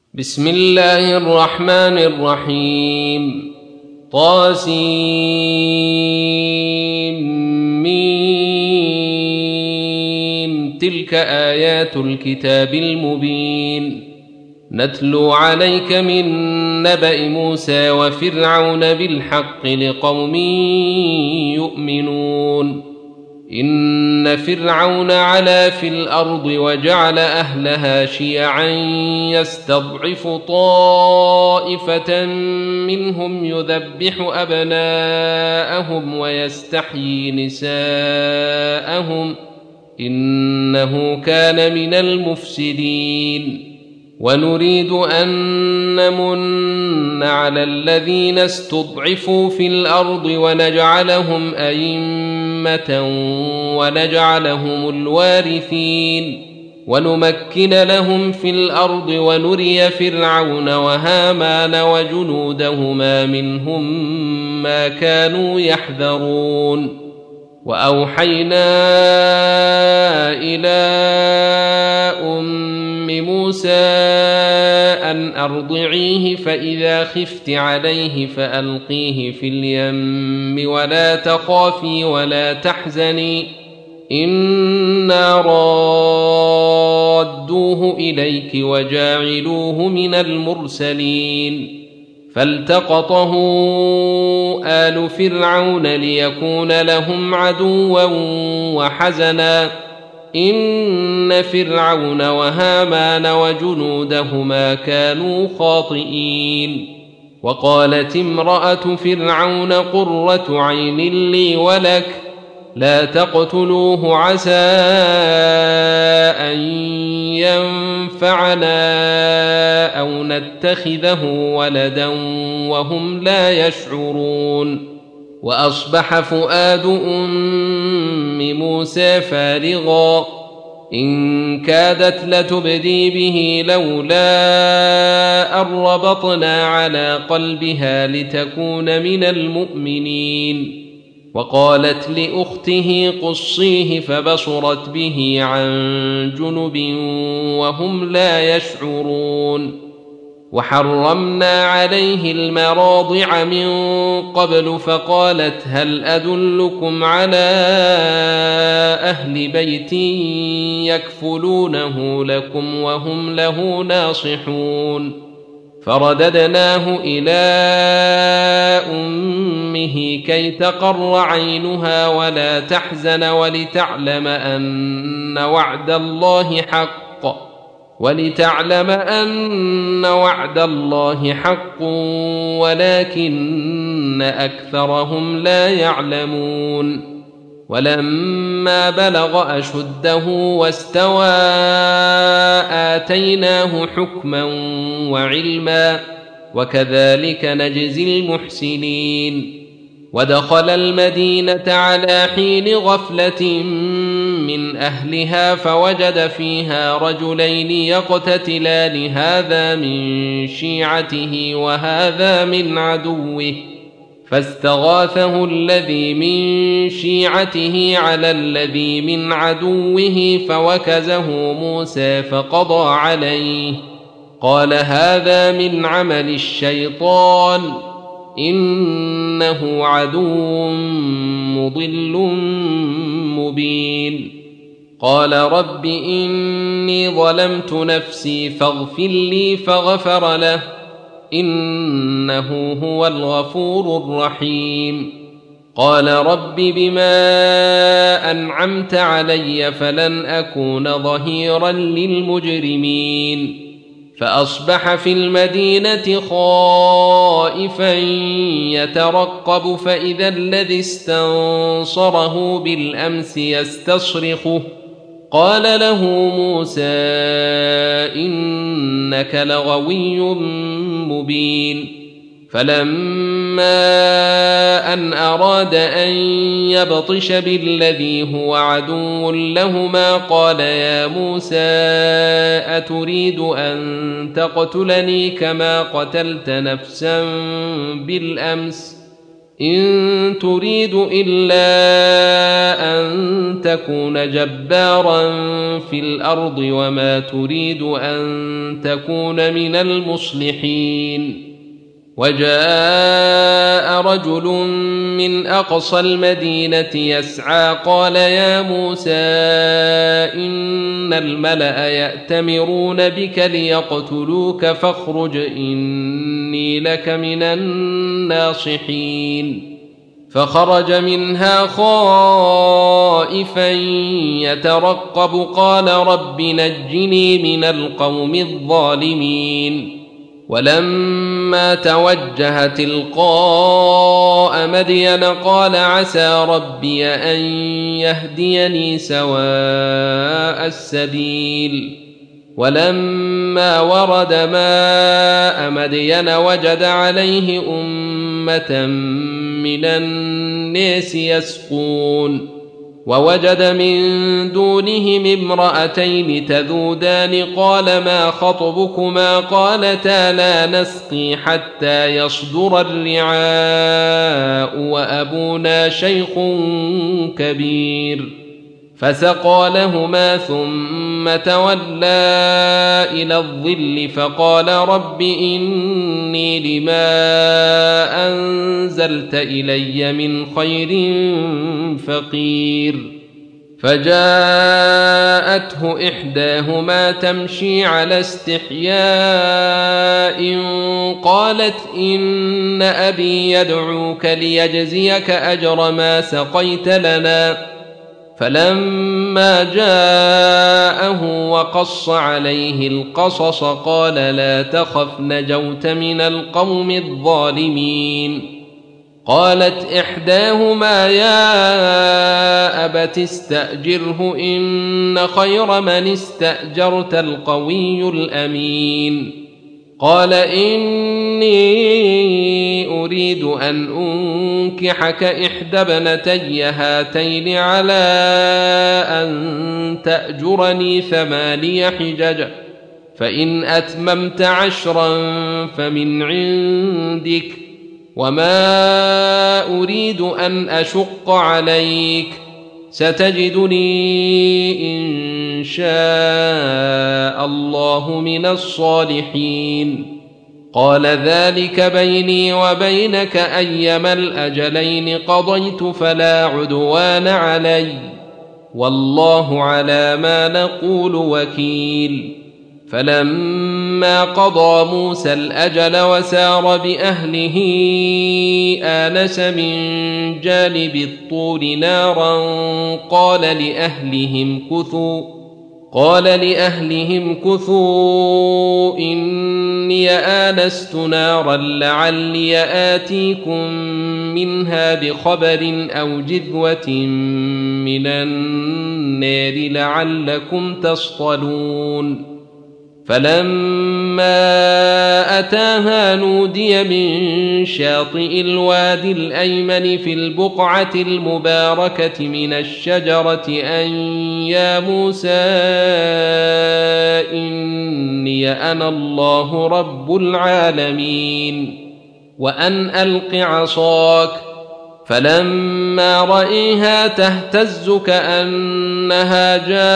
بسم الله الرحمن الرحيم. طاسيم. تلك آيات الكتاب المبين. نتلو عليك من نبأ موسى وفرعون بالحق لقوم يؤمنون. إن فرعون علا في الأرض وجعل أهلها شيعا يستضعف طائفة منهم يذبح أبناءهم ويستحيي نساءهم إنه كان من المفسدين. ونريد أن نمن على الذين استضعفوا في الأرض ونجعلهم أئمة ونجعلهم الوارثين ونمكن لهم في الأرض ونري فرعون وهامان وجنودهما منهم ما كانوا يحذرون. وأوحينا إلى موسى أن أرضعيه فإذا خفت عليه فألقيه في اليم ولا تخافي ولا تحزني إنا رادوه إليك وجاعلوه من المرسلين. فالتقطه آل فرعون ليكون لهم عدوا وحزنا إن فرعون وهامان وجنودهما كانوا خاطئين. وقالت امرأة فرعون قرة عين لي ولك لا تقتلوه عسى أن ينفعنا أو نتخذه ولدا وهم لا يشعرون. وأصبح فؤاد أم موسى فارغا إن كادت لتبدي به لولا أن ربطنا على قلبها لتكون من المؤمنين. وقالت لأخته قصيه فبصرت به عن جنب وهم لا يشعرون. وحرمنا عليه المراضع من قبل فقالت هل أدلكم على أهل بيت يكفلونه لكم وهم له ناصحون. فرددناه إلى أمه كي تقر عينها ولا تحزن ولتعلم أن وعد الله حق ولكن أكثرهم لا يعلمون. ولما بلغ أشده واستوى آتيناه حكما وعلما وكذلك نجزي المحسنين. ودخل المدينة على حين غفلة من أهلها فوجد فيها رجلين يقتتلان هذا من شيعته وهذا من عدوه فاستغاثه الذي من شيعته على الذي من عدوه فوكزه موسى فقضى عليه قال هذا من عمل الشيطان إنه عدو مضل مبين. قال رب إني ظلمت نفسي فاغفر لي فغفر له إنه هو الغفور الرحيم. قال رب بما أنعمت علي فلن أكون ظهيرا للمجرمين. فأصبح في المدينة خائفا يترقب فإذا الذي استنصره بالأمس يستصرخه قال له موسى إنك لغوي مبين. فلما أن أراد أن يبطش بالذي هو عدو لهما قال يا موسى أتريد أن تقتلني كما قتلت نفسا بالأمس إن تريد إلا أن تكون جبارا في الأرض وما تريد أن تكون من المصلحين. وجاء رجل من أقصى المدينة يسعى قال يا موسى إن الملأ يأتمرون بك ليقتلوك فاخرج إني لك من الناصحين. فخرج منها خائفا يترقب قال رب نجني من القوم الظالمين. ولما توجه تلقاء مدين قال عسى ربي أن يهديني سواء السبيل. ولما ورد ماء مدين وجد عليه أمة من الناس يسقون ووجد من دونهم امرأتين تذودان قال ما خطبكما قالتا لا نسقي حتى يصدر الرعاء وأبونا شيخ كبير. فسقى لهما ثم تولى إلى الظل فقال رب إني لما أنزلت إلي من خير فقير. فجاءته إحداهما تمشي على استحياء قالت إن أبي يدعوك ليجزيك أجر ما سقيت لنا. فلما جاءه وقص عليه القصص قال لا تخف نجوت من القوم الظالمين. قالت إحداهما يا أبت استأجره إن خير من استأجرت القوي الأمين. قال إني أريد أن أنكحك إحدى ابنتي هاتين على أن تأجرني 8 حجج فإن أتممت 10 فمن عندك وما أريد أن أشق عليك ستجدني إن شاء الله من الصالحين. قال ذلك بيني وبينك أيما الأجلين قضيت فلا عدوان علي والله على ما نقول وكيل. فلما قضى موسى الأجل وسار بأهله آنس من جانب الطور نارا قال لأهلهم كثوا إني آنست نارا لعلي آتيكم منها بخبر أو جذوة من النار لعلكم تصطلون. فلما أتاها نودي من شاطئ الوادي الأيمن في البقعة المباركة من الشجرة أن يا موسى إني أنا الله رب العالمين وأن ألق عصاك. فلما رأيها تهتز كأنها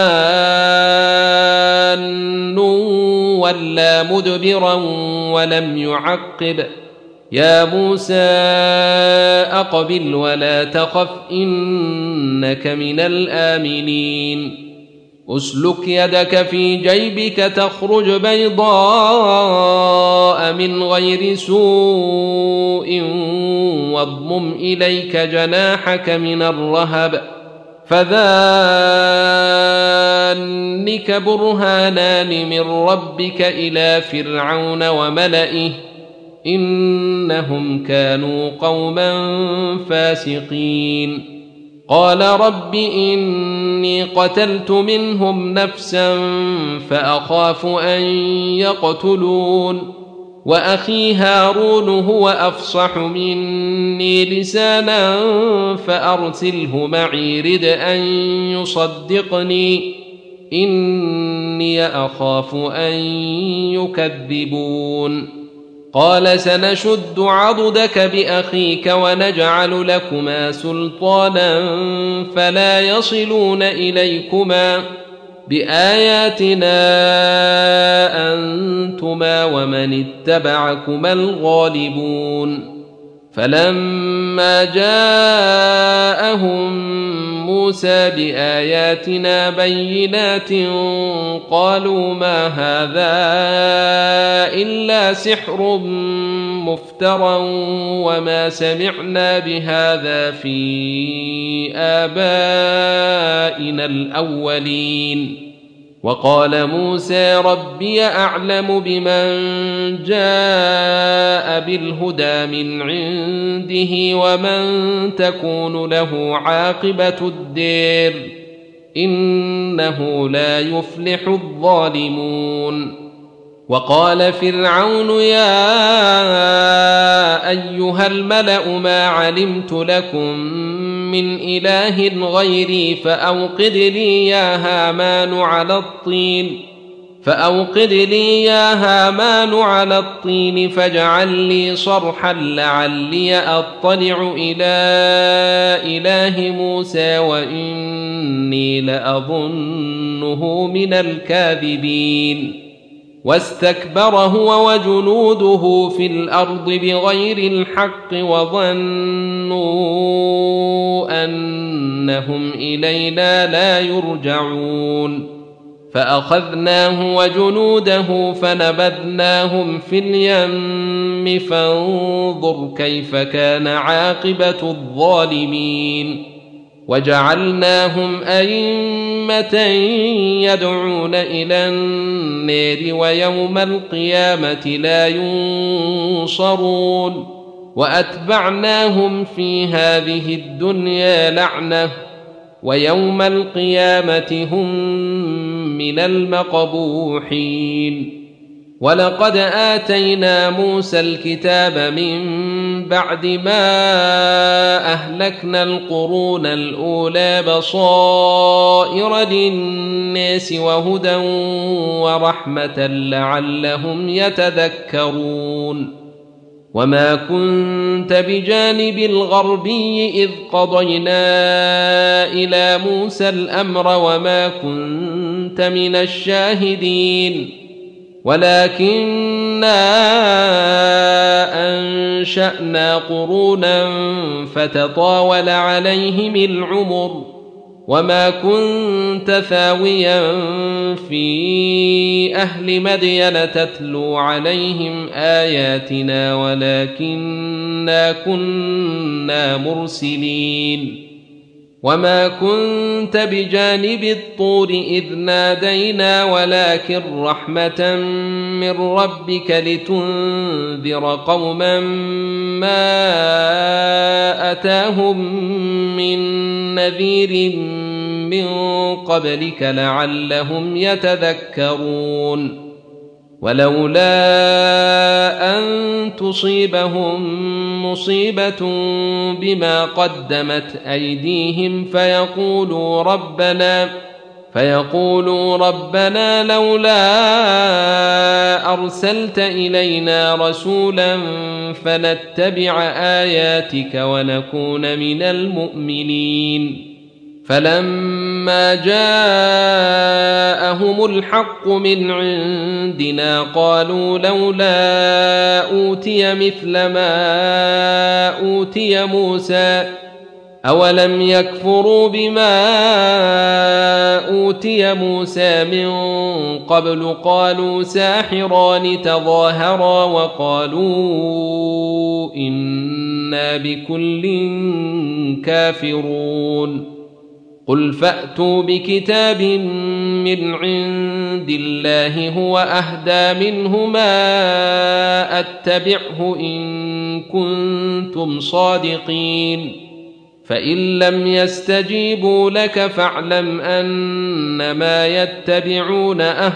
جان ولا مدبرا ولم يعقب يا موسى أقبل ولا تخف إنك من الآمنين. أسلك يدك في جيبك تخرج بيضاء من غير سوء واضمم إليك جناحك من الرهب فذلك برهانان من ربك إلى فرعون وملئه إنهم كانوا قوما فاسقين. قال رب إني قتلت منهم نفسا فأخاف أن يقتلون وأخي هارون هو أفصح مني لسانا فأرسله معي رد أن يصدقني إني أخاف أن يكذبون. قال سنشد عضدك بأخيك ونجعل لكما سلطانا فلا يصلون إليكما بآياتنا أنتما ومن اتبعكما الغالبون فلما جاءهم موسى بآياتنا بينات قالوا ما هذا إلا سحر مفترى وما سمعنا بهذا في آبائنا الأولين وقال موسى ربي أعلم بمن جاء بالهدى من عنده ومن تكون له عاقبة الدير إنه لا يفلح الظالمون وقال فرعون يا أيها الملأ ما علمت لكم من إله غيري فأوقد لي يا هامان على الطين فاجعل لي صرحا لعلي أطلع إلى إله موسى وإني لأظنه من الكاذبين واستكبر هو وجنوده في الأرض بغير الحق وظنوا أنهم إلينا لا يرجعون فأخذناه وجنوده فنبذناهم في اليم فانظر كيف كان عاقبة الظالمين وجعلناهم أئمة يدعون إلى النار ويوم القيامة لا ينصرون وأتبعناهم في هذه الدنيا لعنة ويوم القيامة هم من المقبوحين ولقد آتينا موسى الكتاب من بعد ما أهلكنا القرون الأولى بصائر للناس وهدى ورحمة لعلهم يتذكرون وما كنت بجانب الغربي إذ قضينا إلى موسى الأمر وما كنت من الشاهدين ولكننا أنشأنا قرونا فتطاول عليهم العمر وما كنت ثاويا في أهل مدين تتلو عليهم آياتنا ولكننا كنا مرسلين وما كنت بجانب الطور إذ نادينا ولكن رحمة من ربك لتنذر قوما ما أتاهم من نذير من قبلك لعلهم يتذكرون ولولا أن تصيبهم مصيبة بما قدمت أيديهم فيقولوا ربنا لولا أرسلت إلينا رسولا فنتبع آياتك ونكون من المؤمنين فلما جاءهم الحق من عندنا قالوا لولا أوتي مثل ما أوتي موسى أولم يكفروا بما أوتي موسى من قبل قالوا ساحران تظاهرا وقالوا إنا بكل كافرون قل فأتوا بكتاب من عند الله هو أهدى منهما أتبعه إن كنتم صادقين فإن لم يستجيبوا لك فاعلم أنما يتبعون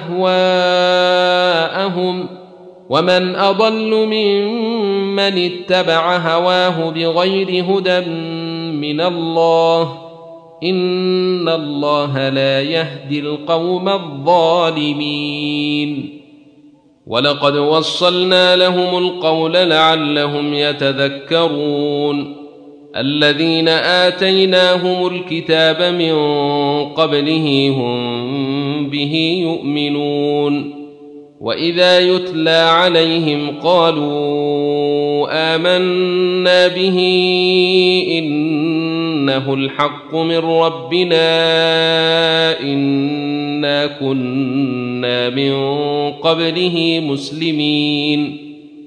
أهواءهم ومن أضل ممن اتبع هواه بغير هدى من الله إن الله لا يهدي القوم الظالمين ولقد وصلنا لهم القول لعلهم يتذكرون الذين آتيناهم الكتاب من قبله هم به يؤمنون وإذا يتلى عليهم قالوا آمنا به إنه الحق من ربنا إنا كنا من قبله مسلمين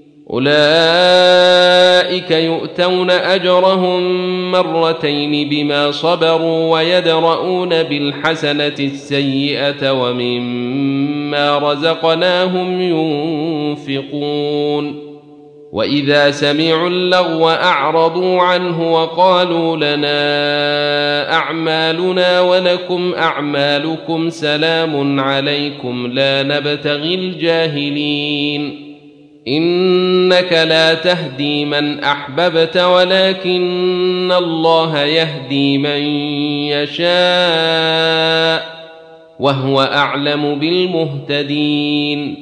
أولئك يؤتون أجرهم مرتين بما صبروا ويدرؤون بالحسنة السيئة ومما رزقناهم ينفقون وإذا سمعوا اللغو أعرضوا عنه وقالوا لنا أعمالنا ولكم أعمالكم سلام عليكم لا نبتغي الجاهلين إنك لا تهدي من أحببت ولكن الله يهدي من يشاء وهو أعلم بالمهتدين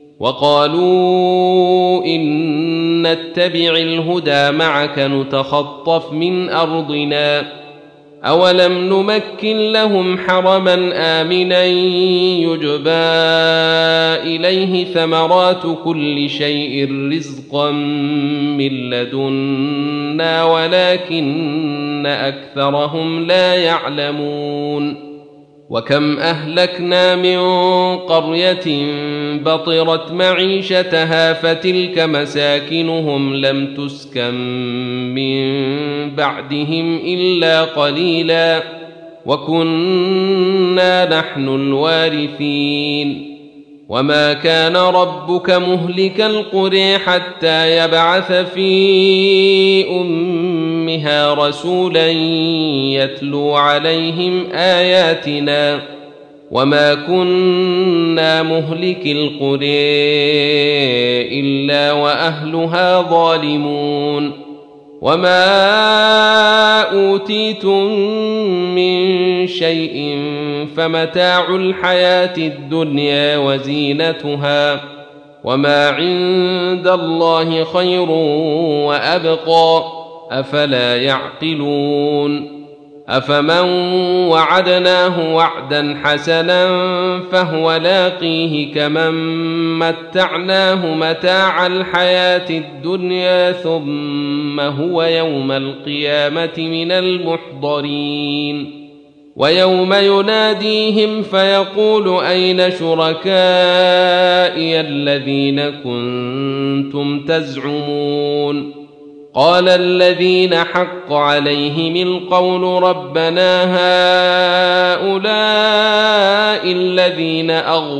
وقالوا إن نتبع الهدى معك نتخطف من أرضنا أولم نمكن لهم حرما آمنا يجبى إليه ثمرات كل شيء رزقا من لدنا ولكن أكثرهم لا يعلمون وكم أهلكنا من قرية بطرت معيشتها فتلك مساكنهم لم تسكن من بعدهم إلا قليلا وكنا نحن الوارثين وما كان ربك مهلك القرى حتى يبعث في أمها رسولا يتلو عليهم آياتنا وما كنا مهلك القرى إلا وأهلها ظالمون وما أوتيتم من شيء فمتاع الحياة الدنيا وزينتها وما عند الله خير وأبقى أفلا يعقلون أفمن وعدناه وعدا حسنا فهو لاقيه كمن متعناه متاع الحياة الدنيا ثم هو يوم القيامة من المحضرين ويوم يناديهم فيقول أين شركائي الذين كنتم تزعمون قال الذين حق عليهم القول ربنا هؤلاء الذين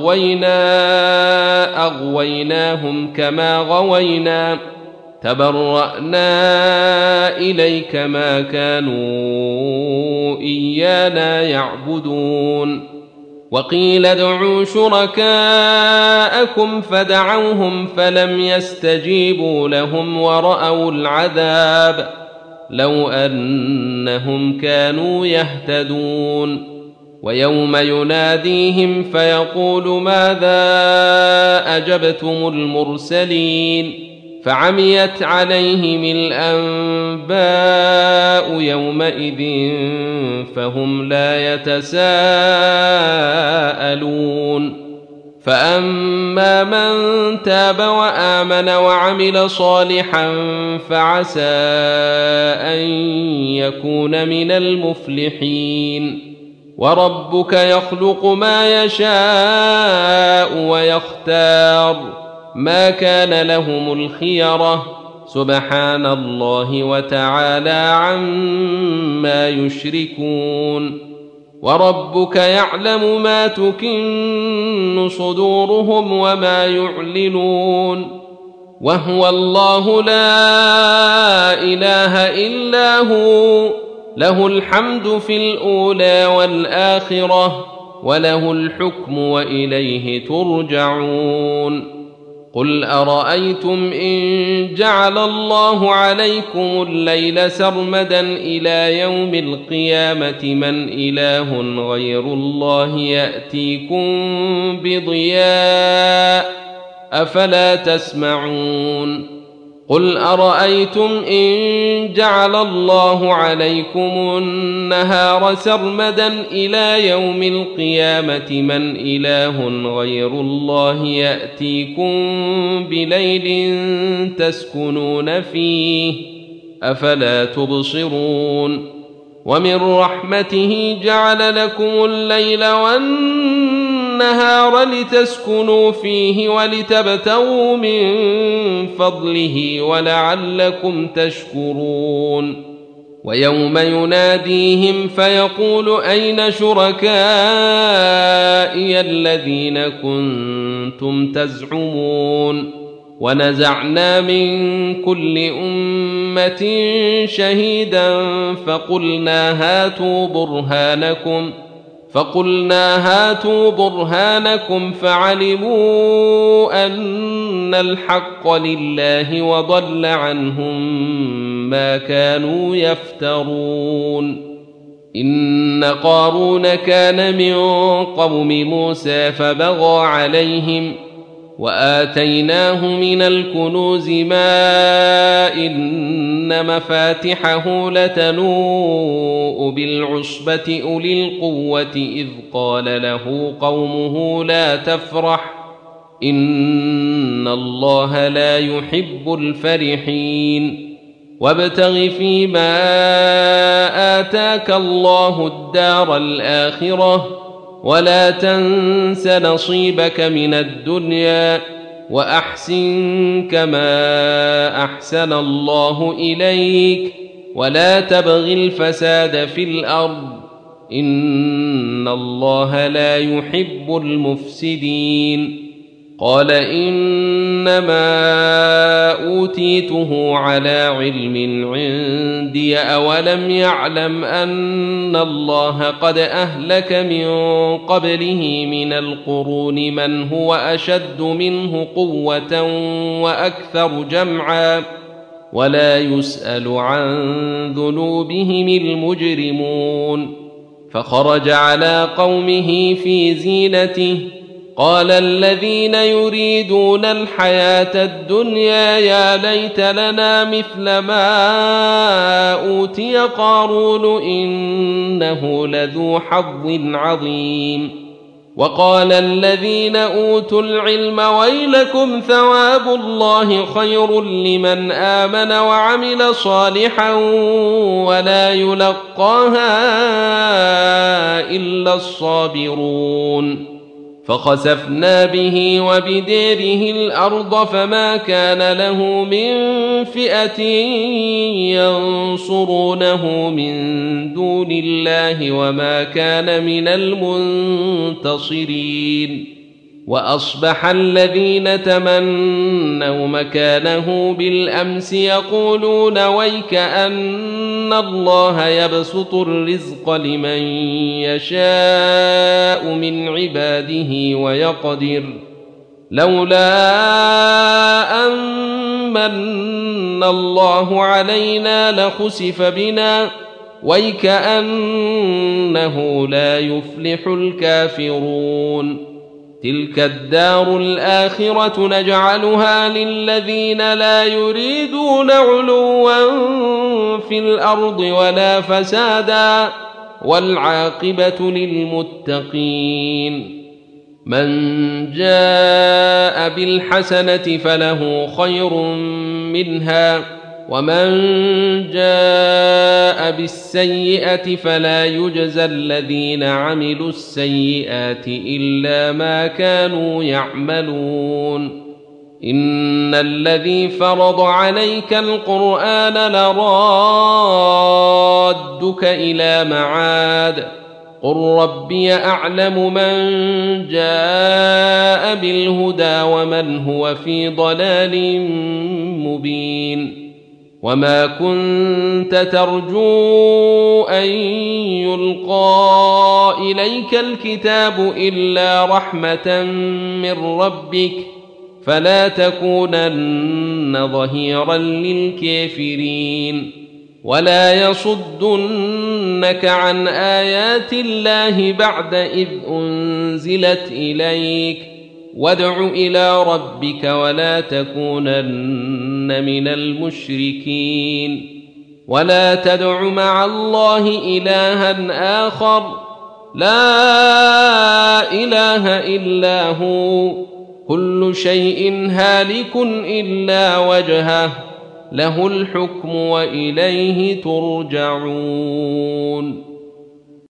أغويناهم كما غوينا تبرأنا إليك ما كانوا إيانا يعبدون وقيل ادعوا شركاءكم فدعوهم فلم يستجيبوا لهم ورأوا العذاب لو أنهم كانوا يهتدون ويوم يناديهم فيقول ماذا أجبتم المرسلين فعميت عليهم الأنباء يومئذ فهم لا يتساءلون فأما من تاب وآمن وعمل صالحا فعسى أن يكون من المفلحين وربك يخلق ما يشاء ويختار ما كان لهم الخيرة سبحان الله وتعالى عما يشركون وربك يعلم ما تكن صدورهم وما يعلنون وهو الله لا إله إلا هو له الحمد في الأولى والآخرة وله الحكم وإليه ترجعون قل أرأيتم إن جعل الله عليكم الليل سرمدا إلى يوم القيامة من إله غير الله يأتيكم بضياء أفلا تسمعون قل أرأيتم إن جعل الله عليكم النهار سرمدا إلى يوم القيامة من إله غير الله يأتيكم بليل تسكنون فيه أفلا تبصرون ومن رحمته جعل لكم الليل والنهار لتسكنوا فيه ولتبتغوا من فضله ولعلكم تشكرون ويوم يناديهم فيقول أين شركائي الذين كنتم تزعمون ونزعنا من كل أمة شهيدا فقلنا هاتوا برهانكم فعلموا أن الحق لله وضل عنهم ما كانوا يفترون إن قارون كان من قوم موسى فبغى عليهم وآتيناه من الكنوز ما إن مفاتحه لتنوء بالعصبة أولي القوة إذ قال له قومه لا تفرح إن الله لا يحب الفرحين وابتغ فيما آتاك الله الدار الآخرة ولا تنس نصيبك من الدنيا وأحسن كما أحسن الله إليك ولا تبغ الفساد في الأرض إن الله لا يحب المفسدين قال إنما أوتيته على علم عندي أولم يعلم أن الله قد أهلك من قبله من القرون من هو أشد منه قوة وأكثر جمعا ولا يسأل عن ذنوبهم المجرمون فخرج على قومه في زينته قال الذين يريدون الحياة الدنيا يا ليت لنا مثل ما أوتي قارون إنه لذو حظ عظيم وقال الذين أوتوا العلم ويلكم ثواب الله خير لمن آمن وعمل صالحا ولا يلقاها إلا الصابرون فخسفنا به وبداره الأرض فما كان له من فئة ينصرونه من دون الله وما كان من المنتصرين وأصبح الذين تمنوا مكانه بالأمس يقولون ويك أن الله يبسط الرزق لمن يشاء من عباده ويقدر لولا أن من الله علينا لخسف بنا ويك أنه لا يفلح الكافرون تلك الدار الآخرة نجعلها للذين لا يريدون علوا في الأرض ولا فسادا والعاقبة للمتقين من جاء بالحسنة فله خير منها ومن جاء بالسيئة فلا يجزى الذين عملوا السيئات إلا ما كانوا يعملون إن الذي فرض عليك القرآن لرادك إلى معاد قل ربي أعلم من جاء بالهدى ومن هو في ضلال مبين وما كنت ترجو أن يلقى إليك الكتاب إلا رحمة من ربك فلا تكونن ظهيرا للكافرين ولا يصدنك عن آيات الله بعد إذ أنزلت إليك وادع إلى ربك ولا تكونن من المشركين ولا تدع مع الله إلها آخر لا إله إلا هو كل شيء هالك إلا وجهه له الحكم وإليه ترجعون